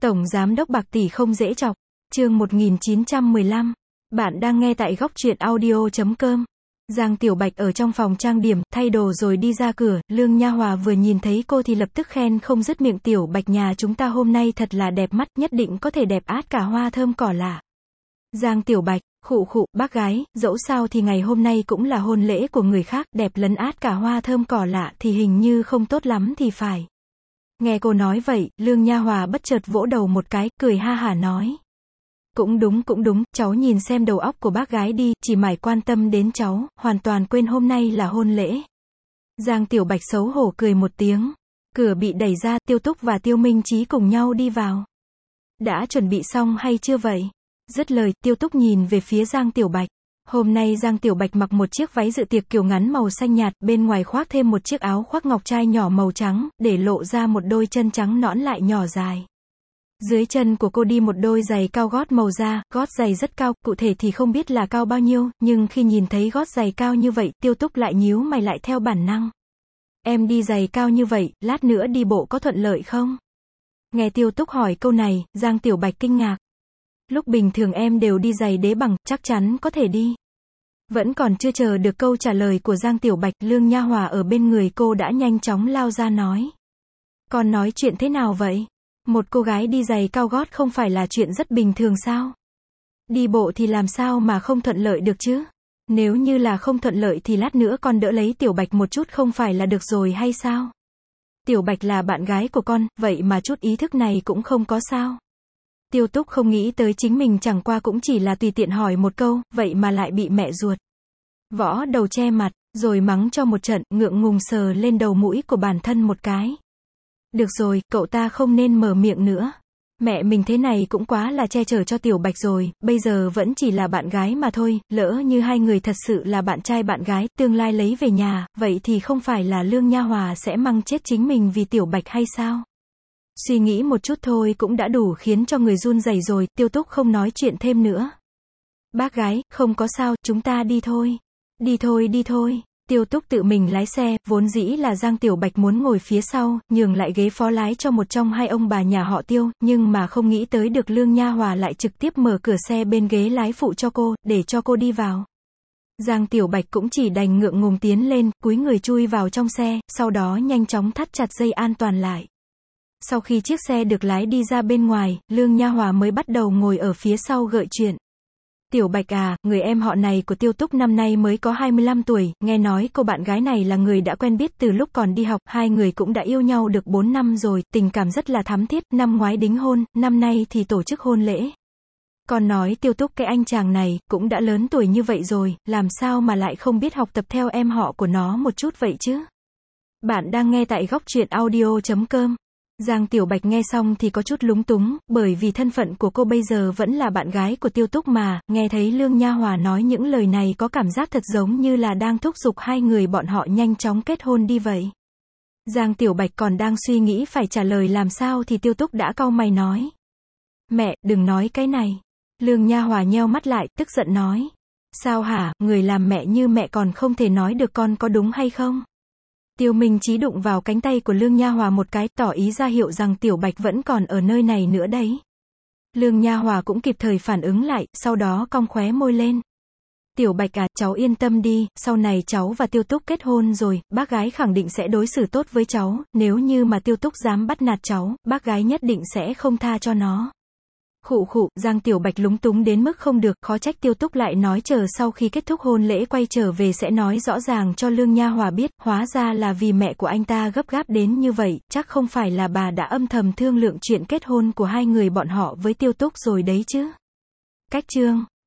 Tổng Giám đốc bạc tỷ không dễ chọc. Chương 1915. Bạn đang nghe tại góc truyện audio.com. Giang Tiểu Bạch ở trong phòng trang điểm, thay đồ rồi đi ra cửa, Lương Nha Hòa vừa nhìn thấy cô thì lập tức khen không dứt miệng, Tiểu Bạch nhà chúng ta hôm nay thật là đẹp mắt, nhất định có thể đẹp át cả hoa thơm cỏ lạ. Giang Tiểu Bạch, khụ khụ, bác gái, dẫu sao thì ngày hôm nay cũng là hôn lễ của người khác, đẹp lấn át cả hoa thơm cỏ lạ thì hình như không tốt lắm thì phải. Nghe cô nói vậy, Lương Nha Hòa bất chợt vỗ đầu một cái, cười ha hả nói. Cũng đúng, cháu nhìn xem đầu óc của bác gái đi, chỉ mải quan tâm đến cháu, hoàn toàn quên hôm nay là hôn lễ. Giang Tiểu Bạch xấu hổ cười một tiếng. Cửa bị đẩy ra, Tiêu Túc và Tiêu Minh Chí cùng nhau đi vào. Đã chuẩn bị xong hay chưa vậy? Dứt lời, Tiêu Túc nhìn về phía Giang Tiểu Bạch. Hôm nay Giang Tiểu Bạch mặc một chiếc váy dự tiệc kiểu ngắn màu xanh nhạt, bên ngoài khoác thêm một chiếc áo khoác ngọc trai nhỏ màu trắng, để lộ ra một đôi chân trắng nõn lại nhỏ dài. Dưới chân của cô đi một đôi giày cao gót màu da, gót giày rất cao, cụ thể thì không biết là cao bao nhiêu, nhưng khi nhìn thấy gót giày cao như vậy, Tiêu Túc lại nhíu mày lại theo bản năng. Em đi giày cao như vậy, lát nữa đi bộ có thuận lợi không? Nghe Tiêu Túc hỏi câu này, Giang Tiểu Bạch kinh ngạc. Lúc bình thường em đều đi giày đế bằng, chắc chắn có thể đi. Vẫn còn chưa chờ được câu trả lời của Giang Tiểu Bạch, Lương Nha Hòa ở bên người cô đã nhanh chóng lao ra nói. Con nói chuyện thế nào vậy? Một cô gái đi giày cao gót không phải là chuyện rất bình thường sao? Đi bộ thì làm sao mà không thuận lợi được chứ? Nếu như là không thuận lợi thì lát nữa con đỡ lấy Tiểu Bạch một chút không phải là được rồi hay sao? Tiểu Bạch là bạn gái của con, vậy mà chút ý thức này cũng không có sao? Tiêu Túc không nghĩ tới chính mình chẳng qua cũng chỉ là tùy tiện hỏi một câu, vậy mà lại bị mẹ ruột võ đầu che mặt, rồi mắng cho một trận, ngượng ngùng sờ lên đầu mũi của bản thân một cái. Được rồi, cậu ta không nên mở miệng nữa. Mẹ mình thế này cũng quá là che chở cho Tiểu Bạch rồi, bây giờ vẫn chỉ là bạn gái mà thôi, lỡ như hai người thật sự là bạn trai bạn gái, tương lai lấy về nhà, vậy thì không phải là Lương Nha Hòa sẽ măng chết chính mình vì Tiểu Bạch hay sao? Suy nghĩ một chút thôi cũng đã đủ khiến cho người run rẩy rồi, Tiêu Túc không nói chuyện thêm nữa. Bác gái, không có sao, chúng ta đi thôi. Đi thôi. Tiêu Túc tự mình lái xe, vốn dĩ là Giang Tiểu Bạch muốn ngồi phía sau, nhường lại ghế phó lái cho một trong hai ông bà nhà họ Tiêu, nhưng mà không nghĩ tới được Lương Nha Hòa lại trực tiếp mở cửa xe bên ghế lái phụ cho cô, để cho cô đi vào. Giang Tiểu Bạch cũng chỉ đành ngượng ngùng tiến lên, cúi người chui vào trong xe, sau đó nhanh chóng thắt chặt dây an toàn lại. Sau khi chiếc xe được lái đi ra bên ngoài, Lương Nha Hòa mới bắt đầu ngồi ở phía sau gợi chuyện. Tiểu Bạch à, người em họ này của Tiêu Túc năm nay mới có 25 tuổi, nghe nói cô bạn gái này là người đã quen biết từ lúc còn đi học, hai người cũng đã yêu nhau được 4 năm rồi, tình cảm rất là thắm thiết, năm ngoái đính hôn, năm nay thì tổ chức hôn lễ. Còn nói Tiêu Túc cái anh chàng này, cũng đã lớn tuổi như vậy rồi, làm sao mà lại không biết học tập theo em họ của nó một chút vậy chứ? Bạn đang nghe tại góc truyện audio.com. Giang Tiểu Bạch nghe xong thì có chút lúng túng, bởi vì thân phận của cô bây giờ vẫn là bạn gái của Tiêu Túc mà, nghe thấy Lương Nha Hòa nói những lời này có cảm giác thật giống như là đang thúc giục hai người bọn họ nhanh chóng kết hôn đi vậy. Giang Tiểu Bạch còn đang suy nghĩ phải trả lời làm sao thì Tiêu Túc đã cau mày nói. Mẹ, đừng nói cái này. Lương Nha Hòa nheo mắt lại, tức giận nói. Sao hả, người làm mẹ như mẹ còn không thể nói được con có đúng hay không? Tiêu Minh Chí đụng vào cánh tay của Lương Nha Hòa một cái, tỏ ý ra hiệu rằng Tiểu Bạch vẫn còn ở nơi này nữa đấy. Lương Nha Hòa cũng kịp thời phản ứng lại, sau đó cong khóe môi lên. Tiểu Bạch à, cháu yên tâm đi, sau này cháu và Tiêu Túc kết hôn rồi, bác gái khẳng định sẽ đối xử tốt với cháu, nếu như mà Tiêu Túc dám bắt nạt cháu, bác gái nhất định sẽ không tha cho nó. Khụ khụ, Giang Tiểu Bạch lúng túng đến mức không được, khó trách Tiêu Túc lại nói chờ sau khi kết thúc hôn lễ quay trở về sẽ nói rõ ràng cho Lương Nha Hòa biết, hóa ra là vì mẹ của anh ta gấp gáp đến như vậy, chắc không phải là bà đã âm thầm thương lượng chuyện kết hôn của hai người bọn họ với Tiêu Túc rồi đấy chứ. Cách chương